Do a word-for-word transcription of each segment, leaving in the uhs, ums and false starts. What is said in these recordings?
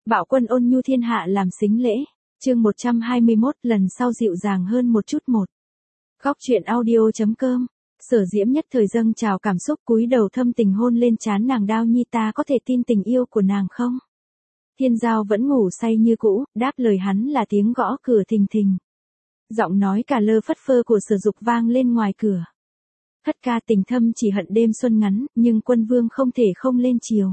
Bạo quân ôn nhu thiên hạ làm sính lễ. Chương một trăm hai mươi mốt, lần sau dịu dàng hơn một chút một. Góc truyện audio chấm com. Sở Diễm nhất thời dâng trào cảm xúc, cúi đầu thâm tình hôn lên trán nàng. Đao nhi, ta có thể tin tình yêu của nàng không? Thiên Giao vẫn ngủ say như cũ, đáp lời hắn là tiếng gõ cửa thình thình. Giọng nói cả lơ phất phơ của Sở Dục vang lên ngoài cửa. Thất ca, tình thâm chỉ hận đêm xuân ngắn, nhưng quân vương không thể không lên chiều.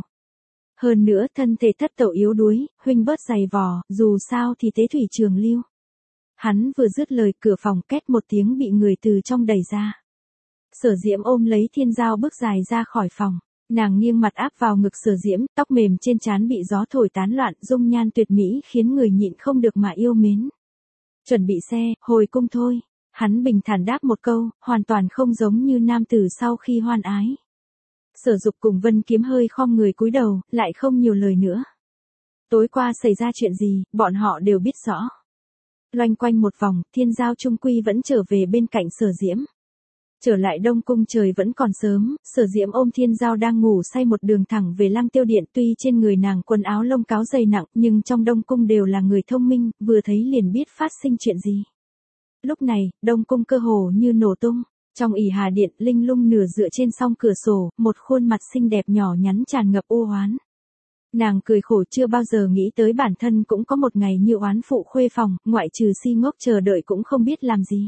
Hơn nữa thân thể thất tẩu yếu đuối, huynh bớt giày vò, dù sao thì tế thủy trường lưu. Hắn vừa dứt lời, cửa phòng két một tiếng bị người từ trong đẩy ra. Sở Diễm ôm lấy Thiên Giao bước dài ra khỏi phòng. Nàng nghiêng mặt áp vào ngực Sở Diễm, tóc mềm trên trán bị gió thổi tán loạn, dung nhan tuyệt mỹ khiến người nhịn không được mà yêu mến. Chuẩn bị xe, hồi cung thôi. Hắn bình thản đáp một câu, hoàn toàn không giống như nam tử sau khi hoan ái. Sở Dục cùng Vân Kiếm hơi khom người cúi đầu, lại không nhiều lời nữa. Tối qua xảy ra chuyện gì, bọn họ đều biết rõ. Loanh quanh một vòng, Thiên Giao trung quy vẫn trở về bên cạnh Sở Diễm. Trở lại Đông Cung trời vẫn còn sớm, Sở Diễm ôm Thiên Giao đang ngủ say một đường thẳng về Lăng Tiêu Điện. Tuy trên người nàng quần áo lông cáo dày nặng, nhưng trong Đông Cung đều là người thông minh, vừa thấy liền biết phát sinh chuyện gì. Lúc này, Đông Cung cơ hồ như nổ tung. Trong ỷ Hà Điện, Linh Lung nửa dựa trên song cửa sổ, một khuôn mặt xinh đẹp nhỏ nhắn tràn ngập u oán. Nàng cười khổ, chưa bao giờ nghĩ tới bản thân cũng có một ngày như oán phụ khuê phòng, ngoại trừ si ngốc chờ đợi cũng không biết làm gì.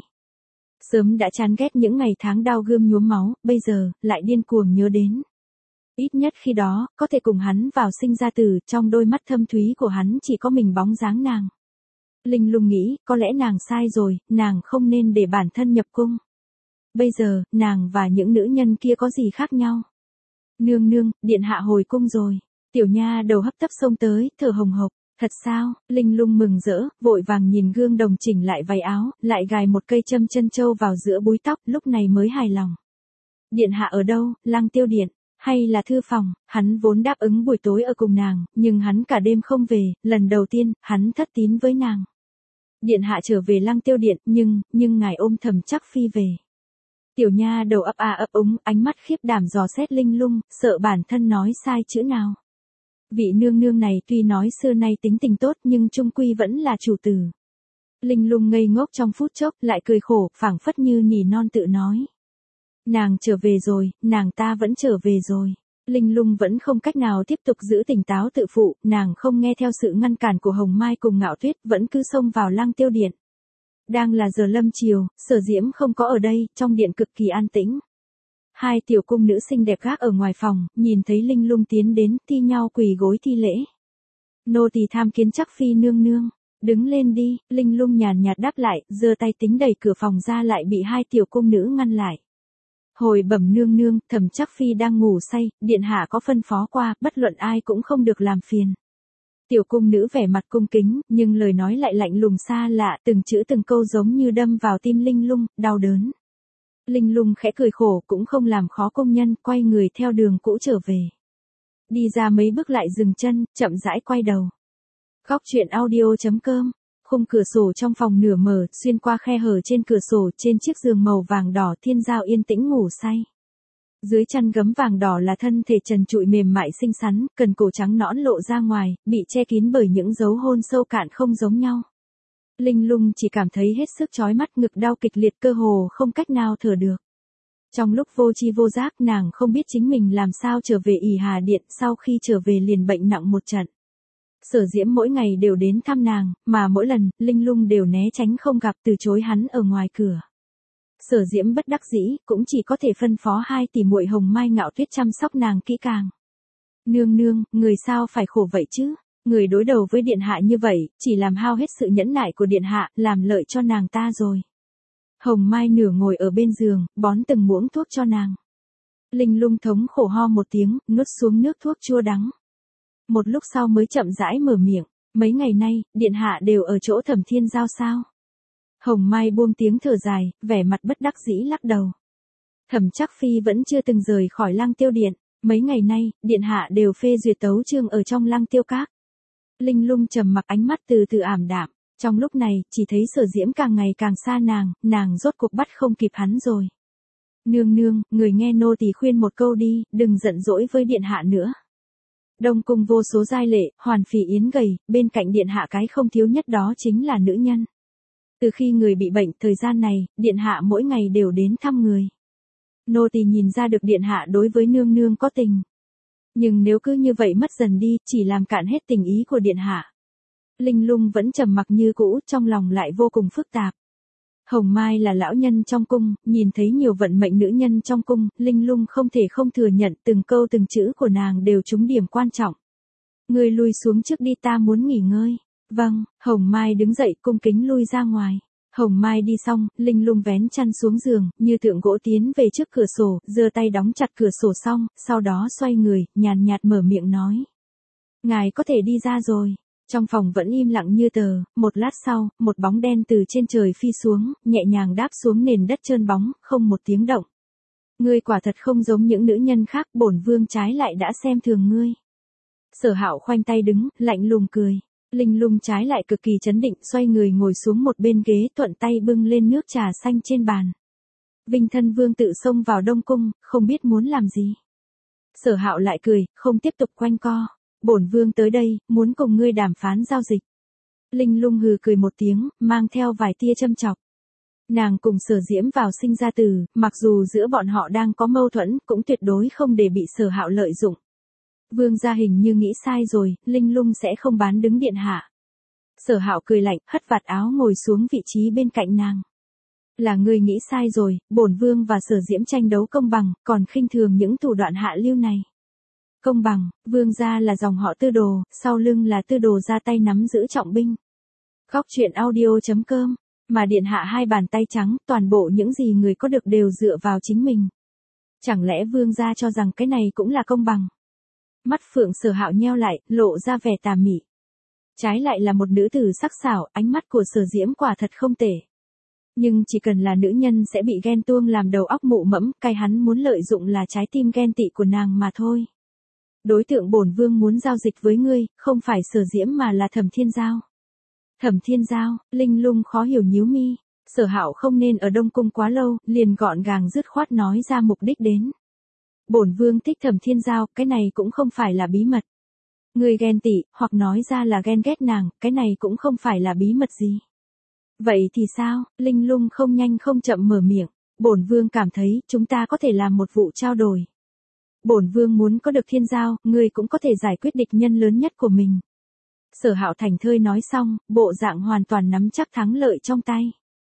Sớm đã chán ghét những ngày tháng đao gươm nhuốm máu, bây giờ, lại điên cuồng nhớ đến. Ít nhất khi đó, có thể cùng hắn vào sinh ra tử, trong đôi mắt thâm thúy của hắn chỉ có mình bóng dáng nàng. Linh Lung nghĩ, có lẽ nàng sai rồi, nàng không nên để bản thân nhập cung. Bây giờ, nàng và những nữ nhân kia có gì khác nhau? Nương nương, điện hạ hồi cung rồi. Tiểu nha đầu hấp tấp xông tới, thở hồng hộc. Thật sao? Linh Lung mừng rỡ, vội vàng nhìn gương đồng chỉnh lại váy áo, lại gài một cây châm chân châu vào giữa búi tóc, lúc này mới hài lòng. Điện hạ ở đâu, Lăng Tiêu Điện, hay là thư phòng? Hắn vốn đáp ứng buổi tối ở cùng nàng, nhưng hắn cả đêm không về, lần đầu tiên, hắn thất tín với nàng. Điện hạ trở về Lăng Tiêu Điện, nhưng, nhưng ngài ôm Thẩm Trắc Phi về. Tiểu nha đầu ấp a ấp úng, ánh mắt khiếp đảm dò xét Linh Lung, sợ bản thân nói sai chữ nào. Vị nương nương này tuy nói xưa nay tính tình tốt nhưng trung quy vẫn là chủ tử. Linh Lung ngây ngốc trong phút chốc, lại cười khổ, phảng phất như nỉ non tự nói. Nàng trở về rồi, nàng ta vẫn trở về rồi. Linh Lung vẫn không cách nào tiếp tục giữ tỉnh táo tự phụ, nàng không nghe theo sự ngăn cản của Hồng Mai cùng Ngạo Tuyết, vẫn cứ xông vào Lăng Tiêu Điện. Đang là giờ lâm chiều, Sở Diễm không có ở đây, trong điện cực kỳ an tĩnh. Hai tiểu cung nữ xinh đẹp gác ở ngoài phòng, nhìn thấy Linh Lung tiến đến, thi nhau quỳ gối thi lễ. Nô tỳ tham kiến Trắc Phi nương nương. Đứng lên đi, Linh Lung nhàn nhạt đáp lại, giơ tay tính đẩy cửa phòng ra lại bị hai tiểu cung nữ ngăn lại. Hồi bẩm nương nương, Thẩm Trắc Phi đang ngủ say, điện hạ có phân phó qua, bất luận ai cũng không được làm phiền. Tiểu cung nữ vẻ mặt cung kính, nhưng lời nói lại lạnh lùng xa lạ, từng chữ từng câu giống như đâm vào tim Linh Lung, đau đớn. Linh Lung khẽ cười khổ, cũng không làm khó công nhân, quay người theo đường cũ trở về. Đi ra mấy bước lại dừng chân, chậm rãi quay đầu. Góc truyện audio chấm com. Khung cửa sổ trong phòng nửa mở, xuyên qua khe hở trên cửa sổ, trên chiếc giường màu vàng đỏ, Thiên Giao yên tĩnh ngủ say. Dưới chăn gấm vàng đỏ là thân thể trần trụi mềm mại xinh xắn, cần cổ trắng nõn lộ ra ngoài, bị che kín bởi những dấu hôn sâu cạn không giống nhau. Linh Lung chỉ cảm thấy hết sức chói mắt, ngực đau kịch liệt, cơ hồ không cách nào thở được. Trong lúc vô tri vô giác, nàng không biết chính mình làm sao trở về ỷ Hà Điện, sau khi trở về liền bệnh nặng một trận. Sở Diễm mỗi ngày đều đến thăm nàng, mà mỗi lần, Linh Lung đều né tránh không gặp, từ chối hắn ở ngoài cửa. Sở Diễm bất đắc dĩ, cũng chỉ có thể phân phó hai tỷ muội Hồng Mai Ngạo Tuyết chăm sóc nàng kỹ càng. Nương nương, người sao phải khổ vậy chứ? Người đối đầu với điện hạ như vậy, chỉ làm hao hết sự nhẫn nại của điện hạ, làm lợi cho nàng ta rồi. Hồng Mai nửa ngồi ở bên giường, bón từng muỗng thuốc cho nàng. Linh Lung thống khổ ho một tiếng, nuốt xuống nước thuốc chua đắng. Một lúc sau mới chậm rãi mở miệng, mấy ngày nay, điện hạ đều ở chỗ Thẩm Thiên Giao sao? Hồng Mai buông tiếng thở dài, vẻ mặt bất đắc dĩ lắc đầu. Thẩm Trắc Phi vẫn chưa từng rời khỏi Lăng Tiêu Điện, mấy ngày nay, điện hạ đều phê duyệt tấu chương ở trong Lăng Tiêu Các. Linh Lung trầm mặc, ánh mắt từ từ ảm đạm, trong lúc này, chỉ thấy Sở Diễm càng ngày càng xa nàng, nàng rốt cuộc bắt không kịp hắn rồi. Nương nương, người nghe nô tỳ khuyên một câu đi, đừng giận dỗi với điện hạ nữa. Đông cung vô số giai lệ, hoàn phì yến gầy, bên cạnh điện hạ cái không thiếu nhất đó chính là nữ nhân. Từ khi người bị bệnh, thời gian này, điện hạ mỗi ngày đều đến thăm người. Nô tỳ nhìn ra được điện hạ đối với nương nương có tình. Nhưng nếu cứ như vậy mất dần đi, chỉ làm cạn hết tình ý của điện hạ. Linh Lung vẫn trầm mặc như cũ, trong lòng lại vô cùng phức tạp. Hồng Mai là lão nhân trong cung, nhìn thấy nhiều vận mệnh nữ nhân trong cung, Linh Lung không thể không thừa nhận từng câu từng chữ của nàng đều trúng điểm quan trọng. Ngươi lui xuống trước đi, ta muốn nghỉ ngơi. Vâng, Hồng Mai đứng dậy cung kính lui ra ngoài. Hồng Mai đi xong, Linh Lung vén chăn xuống giường, như tượng gỗ tiến về trước cửa sổ, giơ tay đóng chặt cửa sổ xong, sau đó xoay người, nhàn nhạt mở miệng nói. Ngài có thể đi ra rồi. Trong phòng vẫn im lặng như tờ, một lát sau, một bóng đen từ trên trời phi xuống, nhẹ nhàng đáp xuống nền đất trơn bóng, không một tiếng động. Ngươi quả thật không giống những nữ nhân khác, bổn vương trái lại đã xem thường ngươi. Sở Hạo khoanh tay đứng, lạnh lùng cười. Linh Lung trái lại cực kỳ chấn định, xoay người ngồi xuống một bên ghế, thuận tay bưng lên nước trà xanh trên bàn. Vinh thân vương tự xông vào Đông cung, không biết muốn làm gì. Sở Hạo lại cười, không tiếp tục quanh co. Bổn vương tới đây, muốn cùng ngươi đàm phán giao dịch. Linh Lung hừ cười một tiếng, mang theo vài tia châm chọc. Nàng cùng Sở Diễm vào sinh ra tử, mặc dù giữa bọn họ đang có mâu thuẫn, cũng tuyệt đối không để bị Sở Hạo lợi dụng. Vương gia hình như nghĩ sai rồi, Linh Lung sẽ không bán đứng điện hạ. Sở Hạo cười lạnh, hất vạt áo ngồi xuống vị trí bên cạnh nàng. Là ngươi nghĩ sai rồi, bổn vương và Sở Diễm tranh đấu công bằng, còn khinh thường những thủ đoạn hạ lưu này. Công bằng, vương gia là dòng họ Tư Đồ, sau lưng là Tư Đồ ra tay nắm giữ trọng binh. Góc truyện audio chấm com, mà điện hạ hai bàn tay trắng, toàn bộ những gì người có được đều dựa vào chính mình. Chẳng lẽ vương gia cho rằng cái này cũng là công bằng? Mắt Phượng Sở Hạo nheo lại, lộ ra vẻ tà mị. Trái lại là một nữ tử sắc sảo, ánh mắt của Sở Diễm quả thật không tệ. Nhưng chỉ cần là nữ nhân sẽ bị ghen tuông làm đầu óc mụ mẫm, cái hắn muốn lợi dụng là trái tim ghen tị của nàng mà thôi. Đối tượng bổn vương muốn giao dịch với ngươi, không phải Sở Diễm mà là Thẩm Thiên Giao. Thẩm Thiên Giao, Linh Lung khó hiểu nhíu mi. Sở Hạo không nên ở Đông cung quá lâu, liền gọn gàng dứt khoát nói ra mục đích đến. Bổn vương thích Thẩm Thiên Giao, cái này cũng không phải là bí mật. Ngươi ghen tị, hoặc nói ra là ghen ghét nàng, cái này cũng không phải là bí mật gì. Vậy thì sao? Linh Lung không nhanh không chậm mở miệng. Bổn vương cảm thấy chúng ta có thể làm một vụ trao đổi. Bổn vương muốn có được Thiên Giao, ngươi cũng có thể giải quyết địch nhân lớn nhất của mình. Sở Hạo thành thơi nói xong, bộ dạng hoàn toàn nắm chắc thắng lợi trong tay.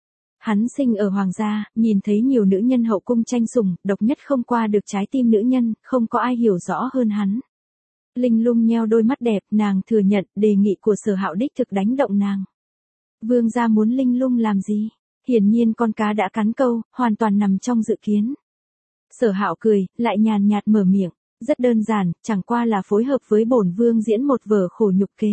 Hắn sinh ở hoàng gia, nhìn thấy nhiều nữ nhân hậu cung tranh sủng, độc nhất không qua được trái tim nữ nhân, không có ai hiểu rõ hơn hắn. Linh Lung nheo đôi mắt đẹp, nàng thừa nhận đề nghị của Sở Hạo đích thực đánh động nàng. Vương gia muốn Linh Lung làm gì? Hiển nhiên con cá đã cắn câu, hoàn toàn nằm trong dự kiến. Sở Hạo cười, lại nhàn nhạt mở miệng, rất đơn giản, chẳng qua là phối hợp với bổn vương diễn một vở khổ nhục kế.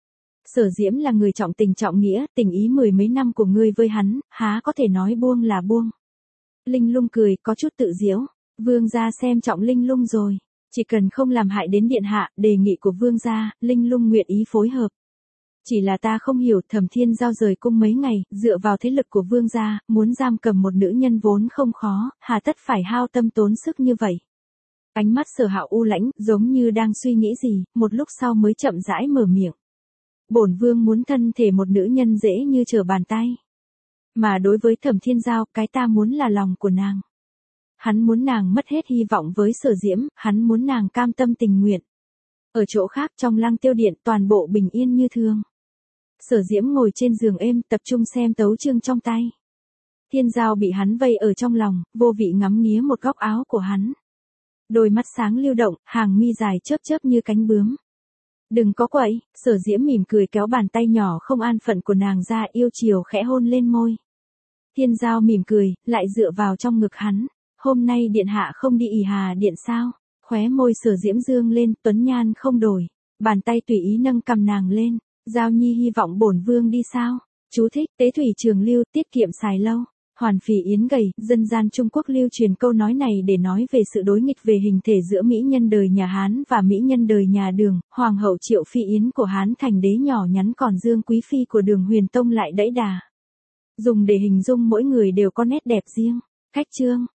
Sở Diễm là người trọng tình trọng nghĩa, tình ý mười mấy năm của ngươi với hắn, há có thể nói buông là buông. Linh Lung cười, có chút tự giễu, vương gia xem trọng Linh Lung rồi, chỉ cần không làm hại đến điện hạ, đề nghị của vương gia, Linh Lung nguyện ý phối hợp. Chỉ là ta không hiểu, Thẩm Thiên Giao rời cung mấy ngày, dựa vào thế lực của vương gia, muốn giam cầm một nữ nhân vốn không khó, hà tất phải hao tâm tốn sức như vậy. Ánh mắt Sở Hạo u lãnh, giống như đang suy nghĩ gì, một lúc sau mới chậm rãi mở miệng. Bổn vương muốn thân thể một nữ nhân dễ như trở bàn tay. Mà đối với Thẩm Thiên Giao, cái ta muốn là lòng của nàng. Hắn muốn nàng mất hết hy vọng với Sở Diễm, hắn muốn nàng cam tâm tình nguyện. Ở chỗ khác trong Lăng Tiêu Điện toàn bộ bình yên như thường. Sở Diễm ngồi trên giường êm, tập trung xem tấu chương trong tay. Thiên Giao bị hắn vây ở trong lòng, vô vị ngắm nghía một góc áo của hắn. Đôi mắt sáng lưu động, hàng mi dài chớp chớp như cánh bướm. Đừng có quậy, Sở Diễm mỉm cười kéo bàn tay nhỏ không an phận của nàng ra, yêu chiều khẽ hôn lên môi. Thiên Giao mỉm cười, lại dựa vào trong ngực hắn. Hôm nay điện hạ không đi ỷ Hà điện sao? Khóe môi Sở Diễm dương lên, tuấn nhan không đổi. Bàn tay tùy ý nâng cầm nàng lên. Giao Nhi hy vọng bổn vương đi sao? Chú thích, tế thủy trường lưu, tiết kiệm xài lâu. Hoàn phì yến gầy, dân gian Trung Quốc lưu truyền câu nói này để nói về sự đối nghịch về hình thể giữa mỹ nhân đời nhà Hán và mỹ nhân đời nhà Đường. Hoàng hậu Triệu Phi Yến của Hán thành đế nhỏ nhắn, còn Dương Quý Phi của Đường Huyền Tông lại đẫy đà. Dùng để hình dung mỗi người đều có nét đẹp riêng. Khách chương.